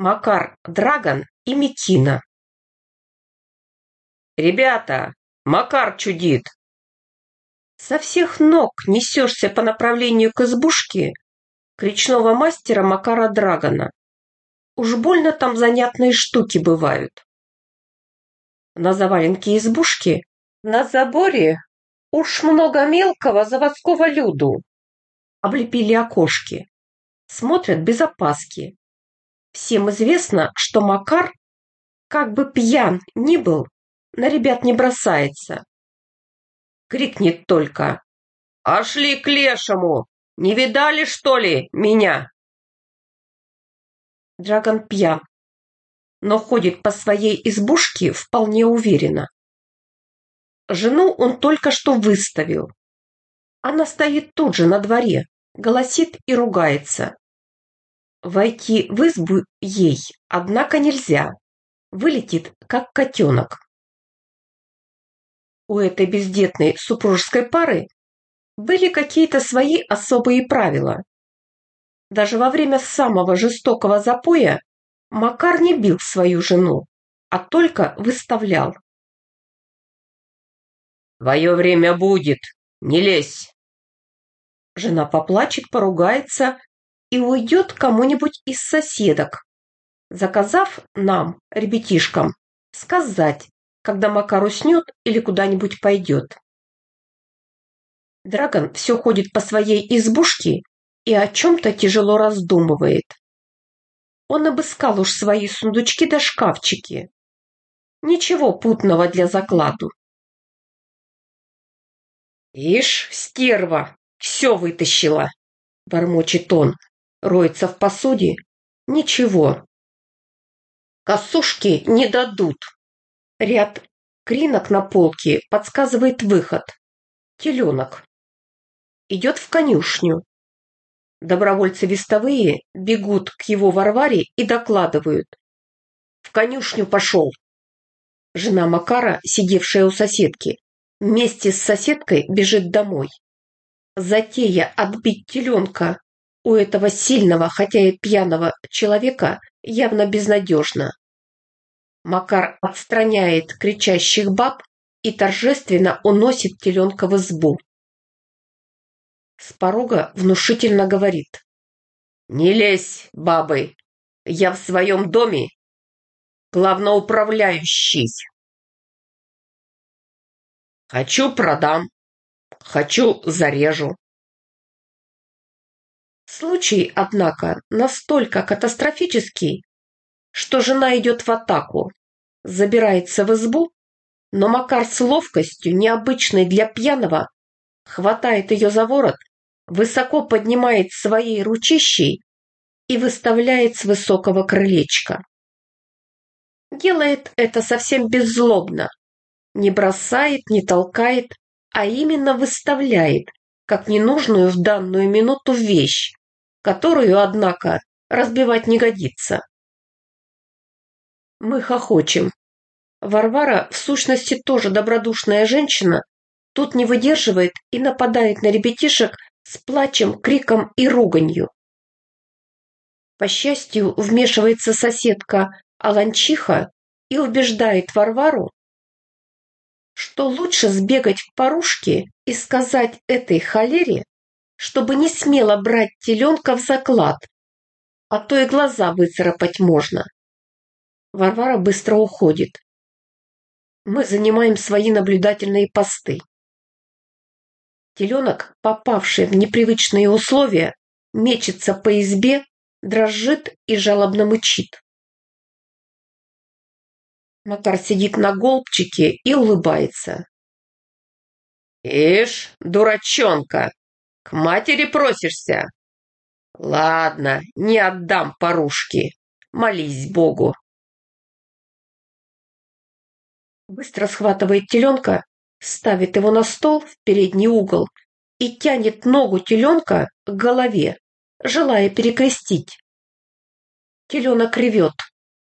Макар Драгон и Микина. «Ребята, Макар чудит!» Со всех ног несешься по направлению к избушке речного мастера Макара Драгона. Уж больно там занятные штуки бывают. На заваленке избушки, на заборе, уж много мелкого заводского люду. Облепили окошки, смотрят без опаски. Всем известно, что Макар, как бы пьян ни был, на ребят не бросается. Крикнет только: «А шли к лешему! Не видали, что ли, меня?» Драгон пьян, но ходит по своей избушке вполне уверенно. Жену он только что выставил. Она стоит тут же на дворе, голосит и ругается. Войти в избу ей, однако, нельзя. Вылетит, как котенок. У этой бездетной супружеской пары были какие-то свои особые правила. Даже во время самого жестокого запоя Макар не бил свою жену, а только выставлял. «Твое время будет, не лезь!» Жена поплачет, поругается и уйдет к кому-нибудь из соседок, заказав нам, ребятишкам, сказать, когда Макар уснет или куда-нибудь пойдет. Драгон все ходит по своей избушке и о чем-то тяжело раздумывает. Он обыскал уж свои сундучки да шкафчики. Ничего путного для закладу. «Ишь, стерва, все вытащила!» — бормочет он, роется в посуде. Ничего. Косушки не дадут. Ряд кринок на полке подсказывает выход. Теленок. Идет в конюшню. Добровольцы вестовые бегут к его Варваре и докладывают: «В конюшню пошел!» Жена Макара, сидевшая у соседки, вместе с соседкой бежит домой. Затея отбить теленка у этого сильного, хотя и пьяного человека явно безнадежна. Макар отстраняет кричащих баб и торжественно уносит теленка в избу. С порога внушительно говорит: «Не лезь, бабы, я в своем доме главноуправляющий. Хочу продам, хочу зарежу». Случай, однако, настолько катастрофический, что жена идет в атаку, забирается в избу, но Макар с ловкостью, необычной для пьяного, хватает ее за ворот, высоко поднимает своей ручищей и выставляет с высокого крылечка. Делает это совсем беззлобно, не бросает, не толкает, а именно выставляет, как ненужную в данную минуту вещь, которую, однако, разбивать не годится. Мы хохочем. Варвара, в сущности тоже добродушная женщина, тут не выдерживает и нападает на ребятишек с плачем, криком и руганью. По счастью, вмешивается соседка Аланчиха и убеждает Варвару, что лучше сбегать в Парушки и сказать этой холере, чтобы не смела брать теленка в заклад, а то и глаза выцарапать можно. Варвара быстро уходит. Мы занимаем свои наблюдательные посты. Теленок, попавший в непривычные условия, мечется по избе, дрожит и жалобно мычит. Макар сидит на голубчике и улыбается. «Ишь, дурачонка, к матери просишься? Ладно, не отдам Парушки, молись Богу». Быстро схватывает теленка, ставит его на стол в передний угол и тянет ногу теленка к голове, желая перекрестить. Теленок ревет.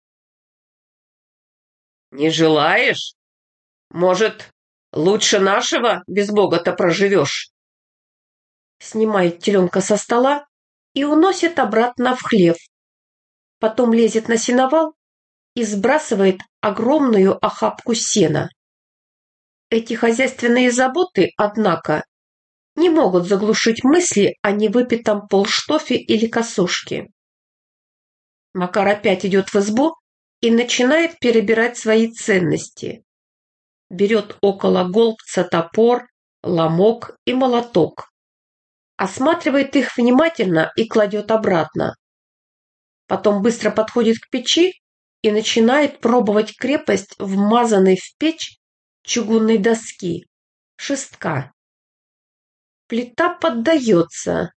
«Не желаешь? Может, лучше нашего без Бога-то проживешь?» Снимает теленка со стола и уносит обратно в хлев. потом лезет на сеновал и сбрасывает огромную охапку сена. Эти хозяйственные заботы, однако, не могут заглушить мысли о невыпитом полштофе или косушке. Макар опять идет в избу и начинает перебирать свои ценности. Берет около голбца топор, ломок и молоток. Осматривает их внимательно и кладет обратно. Потом быстро подходит к печи и начинает пробовать крепость вмазанной в печь чугунной доски, шестка. Плита поддается,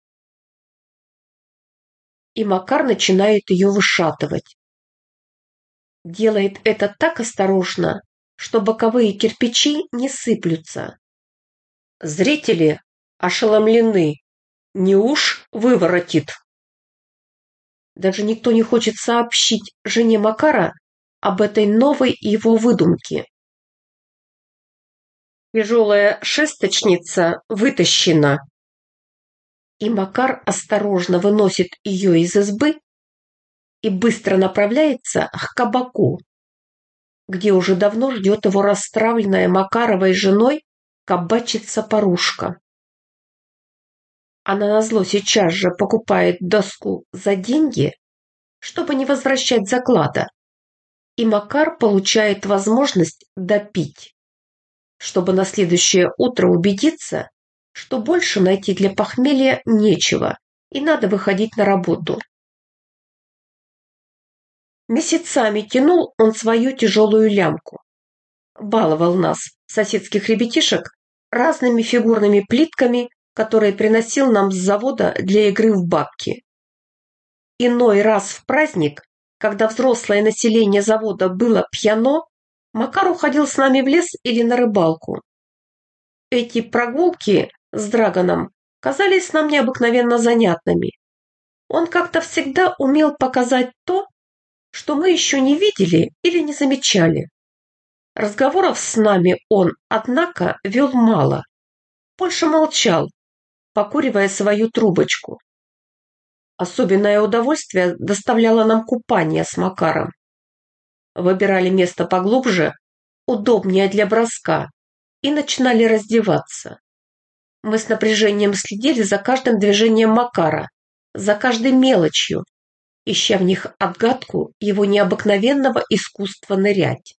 и Макар начинает ее вышатывать. Делает это так осторожно, что боковые кирпичи не сыплются. Зрители ошеломлены. Не уж выворотит. Даже никто не хочет сообщить жене Макара об этой новой его выдумке. Тяжелая шесточница вытащена, и Макар осторожно выносит ее из избы и быстро направляется к кабаку, где уже давно ждет его расстравленная Макаровой женой кабачица Парушка. Она назло сейчас же покупает доску за деньги, чтобы не возвращать заклада, и Макар получает возможность допить, чтобы на следующее утро убедиться, что больше найти для похмелья нечего и надо выходить на работу. Месяцами тянул он свою тяжелую лямку. Баловал нас, соседских ребятишек, разными фигурными плитками, которые приносил нам с завода для игры в бабки. Иной раз в праздник, когда взрослое население завода было пьяно, Макар уходил с нами в лес или на рыбалку. Эти прогулки с Драгоном казались нам необыкновенно занятными. Он как-то всегда умел показать то, что мы еще не видели или не замечали. Разговоров с нами он, однако, вел мало. Больше молчал, покуривая свою трубочку. Особенное удовольствие доставляло нам купание с Макаром. Выбирали место поглубже, удобнее для броска, и начинали раздеваться. Мы с напряжением следили за каждым движением Макара, за каждой мелочью, ища в них отгадку его необыкновенного искусства нырять.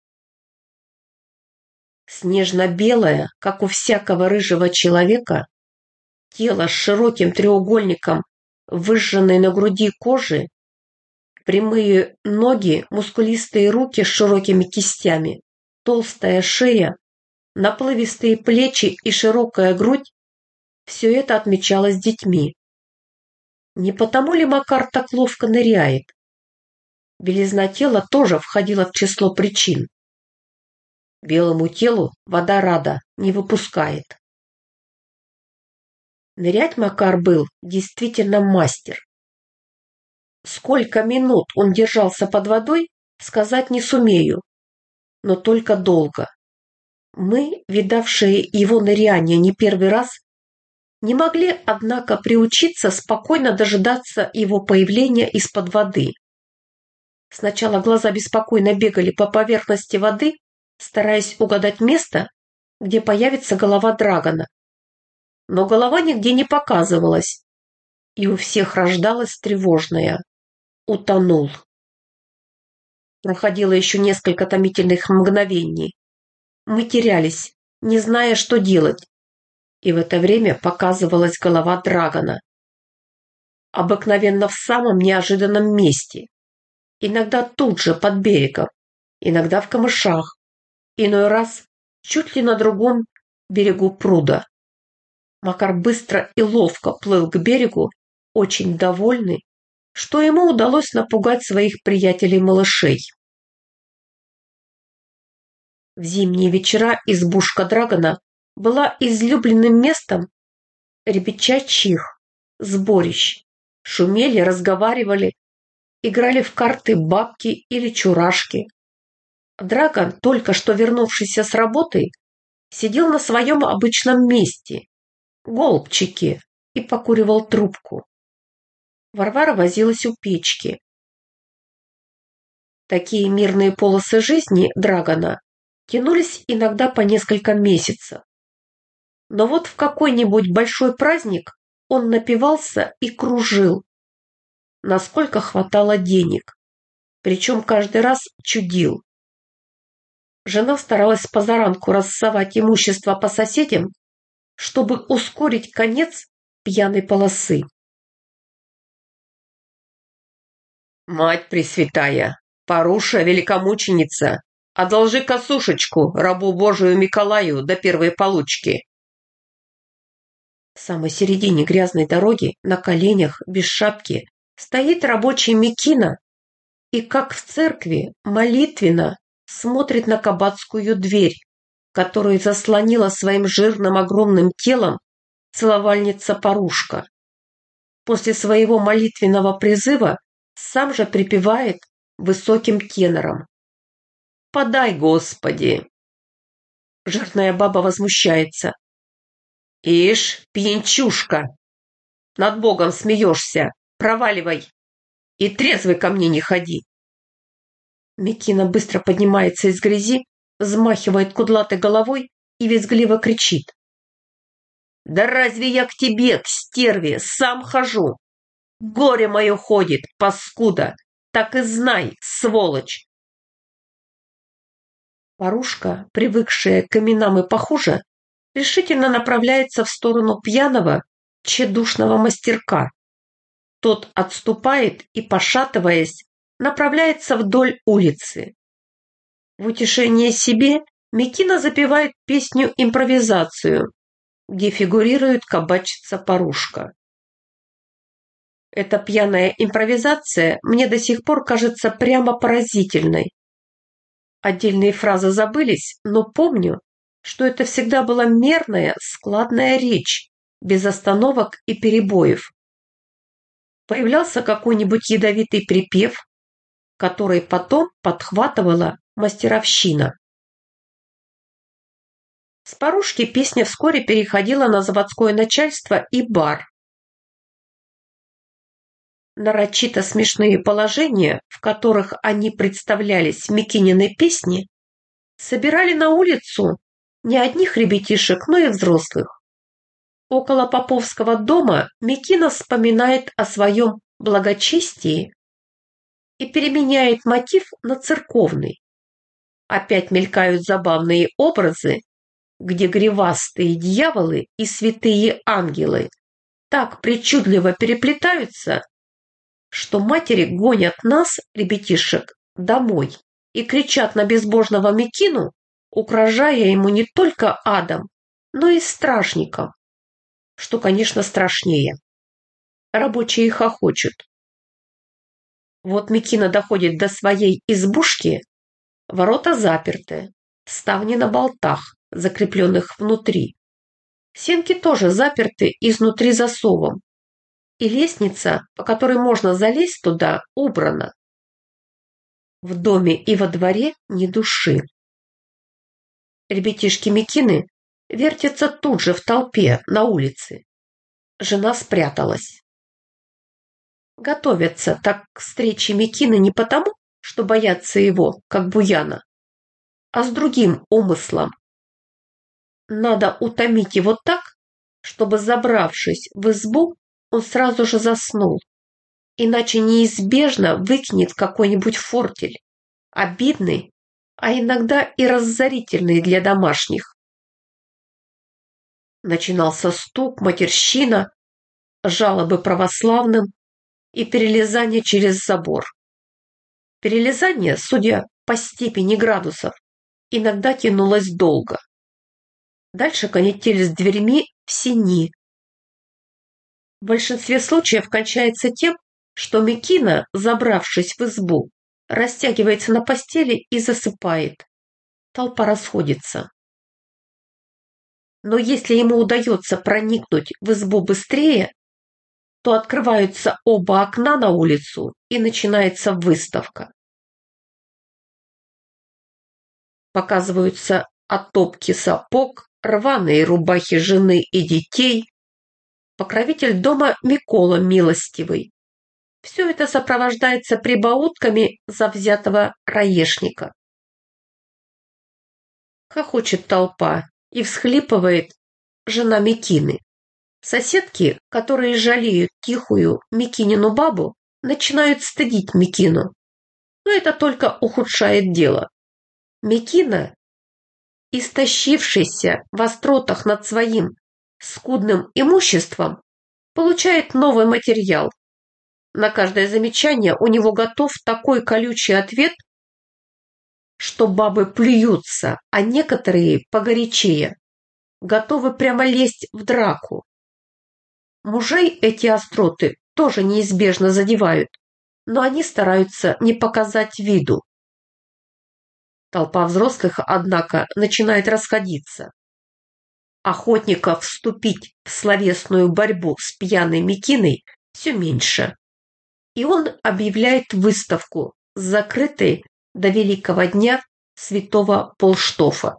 Снежно-белое, как у всякого рыжего человека, тело с широким треугольником выжженной на груди кожи, прямые ноги, мускулистые руки с широкими кистями, толстая шея, наплывистые плечи и широкая грудь – все это отмечалось детьми. Не потому ли Макар так ловко ныряет? Белизна тела тоже входила в число причин. Белому телу вода рада, не выпускает. Нырять Макар был действительно мастер. Сколько минут он держался под водой, сказать не сумею, но только долго. Мы, видавшие его ныряние не первый раз, не могли, однако, приучиться спокойно дожидаться его появления из-под воды. Сначала глаза беспокойно бегали по поверхности воды, стараясь угадать место, где появится голова драгона. Но голова нигде не показывалась, и у всех рождалось тревожное: утонул. Проходило еще несколько томительных мгновений. Мы терялись, не зная, что делать, и в это время показывалась голова драгона. Обыкновенно в самом неожиданном месте, иногда тут же под берегом, иногда в камышах, иной раз чуть ли на другом берегу пруда. Макар быстро и ловко плыл к берегу, очень довольный, что ему удалось напугать своих приятелей-малышей. В зимние вечера избушка драгона была излюбленным местом ребячачьих сборищ. Шумели, разговаривали, играли в карты бабки или чурашки. Драгон, только что вернувшийся с работы, сидел на своем обычном месте, голубчике, и покуривал трубку. Варвара возилась у печки. Такие мирные полосы жизни Драгона тянулись иногда по несколько месяцев. Но вот в какой-нибудь большой праздник он напивался и кружил, насколько хватало денег, причем каждый раз чудил. Жена старалась позаранку рассовать имущество по соседям, чтобы ускорить конец пьяной полосы. «Мать Пресвятая, Паруша великомученица, одолжи косушечку рабу Божию Миколаю до первой получки». В самой середине грязной дороги, на коленях, без шапки, стоит рабочий Микина и, как в церкви, молитвенно смотрит на кабацкую дверь, которую заслонила своим жирным огромным телом целовальница Парушка. После своего молитвенного призыва сам же припевает высоким тенором: «Подай, Господи!» Жирная баба возмущается: «Ишь, пьянчушка, над Богом смеешься, проваливай и трезвый ко мне не ходи». Микина быстро поднимается из грязи, взмахивает кудлатой головой и визгливо кричит: «Да разве я к тебе, к стерве, сам хожу? Горе мое ходит, паскуда, так и знай, сволочь!» Парушка, привыкшая к именам и похуже, решительно направляется в сторону пьяного, тщедушного мастерка. Тот отступает и, пошатываясь, направляется вдоль улицы. В утешение себе Микина запевает песню-импровизацию, где фигурирует кабачица Парушка. Эта пьяная импровизация мне до сих пор кажется прямо поразительной. Отдельные фразы забылись, но помню, что это всегда была мерная, складная речь, без остановок и перебоев. Появлялся какой-нибудь ядовитый припев, который потом подхватывала мастеровщина. С Парушки песня вскоре переходила на заводское начальство и бар. Нарочито смешные положения, в которых они представлялись в Микининой песне, собирали на улицу не одних ребятишек, но и взрослых. Около Поповского дома Микина вспоминает о своем благочестии и переменяет мотив на церковный. Опять мелькают забавные образы, где гривастые дьяволы и святые ангелы так причудливо переплетаются, что матери гонят нас, ребятишек, домой и кричат на безбожного Микину, угрожая ему не только адом, но и стражником, что, конечно, страшнее. Рабочие хохочут. Вот Микина доходит до своей избушки, ворота заперты, ставни на болтах, закрепленных внутри. Сенки тоже заперты изнутри засовом, и лестница, по которой можно залезть туда, убрана. В доме и во дворе ни души. Ребятишки Микины вертятся тут же в толпе на улице. Жена спряталась. Готовятся так к встрече Микины не потому, что боятся его, как буяна, а с другим умыслом. Надо утомить его так, чтобы, забравшись в избу, он сразу же заснул, иначе неизбежно выкинет какой-нибудь фортель, обидный, а иногда и разорительный для домашних. Начинался стук, матерщина, жалобы православным и перелезание через забор. Перелезание, судя по степени градусов, иногда тянулось долго. Дальше канитель с дверьми в сени. В большинстве случаев кончается тем, что Микина, забравшись в избу, растягивается на постели и засыпает. Толпа расходится. Но если ему удается проникнуть в избу быстрее, то открываются оба окна на улицу и начинается выставка. Показываются отопки сапог, рваные рубахи жены и детей. Покровитель дома Микола Милостивый. Все это сопровождается прибаутками завзятого раешника. Хохочет толпа и всхлипывает жена Микины. Соседки, которые жалеют тихую Микинину бабу, начинают стыдить Микину. Но это только ухудшает дело. Микина, истощившийся в остротах над своим скудным имуществом, получает новый материал. На каждое замечание у него готов такой колючий ответ, что бабы плюются, а некоторые погорячее, готовы прямо лезть в драку. Мужей эти остроты тоже неизбежно задевают, но они стараются не показать виду. Толпа взрослых, однако, начинает расходиться. Охотников вступить в словесную борьбу с пьяной Микиной все меньше. И он объявляет выставку с закрытой до Великого дня святого Полштофа.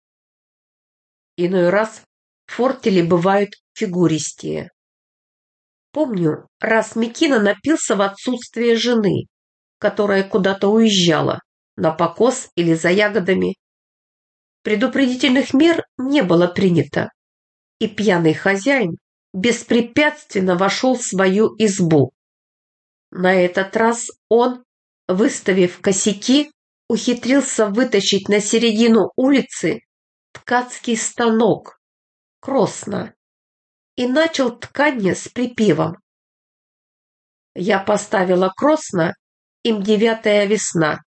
Иной раз фортели бывают фигуристее. Помню, раз Микина напился в отсутствие жены, которая куда-то уезжала, на покос или за ягодами. Предупредительных мер не было принято, и пьяный хозяин беспрепятственно вошел в свою избу. На этот раз он, выставив косяки, ухитрился вытащить на середину улицы ткацкий станок, кросна, и начал тканье с припевом. Я поставила кросна, им 9-я весна.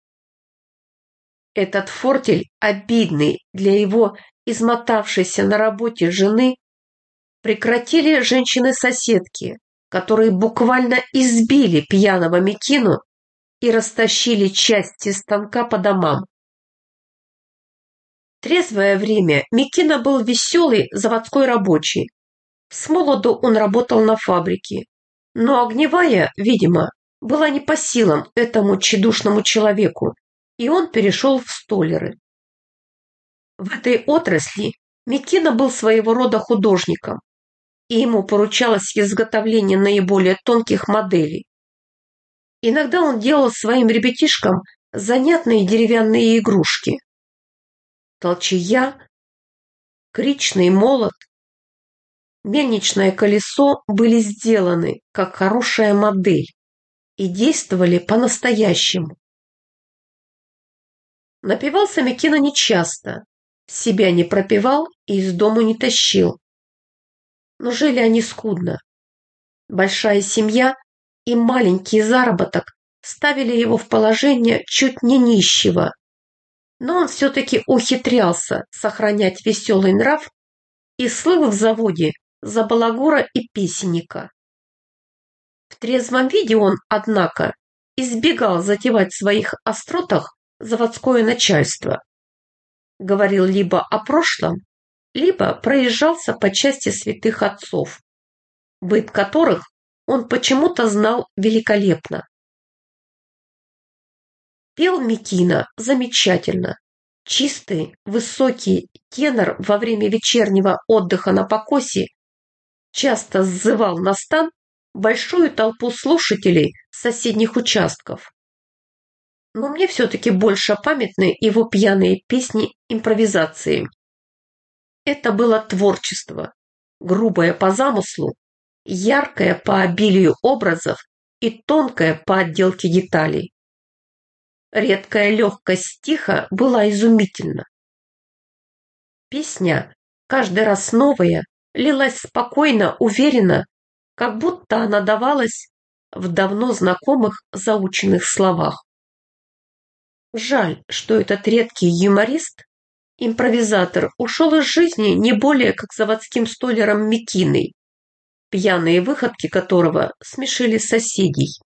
Этот фортель, обидный для его измотавшейся на работе жены, прекратили женщины-соседки, которые буквально избили пьяного Микину и растащили части станка по домам. В трезвое время Микина был веселый заводской рабочий. Смолоду он работал на фабрике, но огневая, видимо, была не по силам этому тщедушному человеку, и он перешел в столяры. В этой отрасли Микина был своего рода художником, и ему поручалось изготовление наиболее тонких моделей. Иногда он делал своим ребятишкам занятные деревянные игрушки. Толчая, кричный молот, мельничное колесо были сделаны как хорошая модель и действовали по-настоящему. Напивался Микина нечасто, себя не пропивал и из дому не тащил. Но жили они скудно. Большая семья и маленький заработок ставили его в положение чуть не нищего. Но он все-таки ухитрялся сохранять веселый нрав и слыл в заводе за балагура и песенника. В трезвом виде он, однако, избегал затевать в своих остротах заводское начальство. Говорил либо о прошлом, либо проезжался по части святых отцов, быт которых он почему-то знал великолепно. Пел Микина замечательно. Чистый, высокий тенор во время вечернего отдыха на покосе часто сзывал на стан большую толпу слушателей с соседних участков. Но мне все-таки больше памятны его пьяные песни-импровизации. Это было творчество, грубое по замыслу, яркое по обилию образов и тонкое по отделке деталей. Редкая легкость стиха была изумительна. Песня, каждый раз новая, лилась спокойно, уверенно, как будто она давалась в давно знакомых заученных словах. Жаль, что этот редкий юморист, импровизатор, ушел из жизни не более как заводским столяром Микиной, пьяные выходки которого смешили соседей.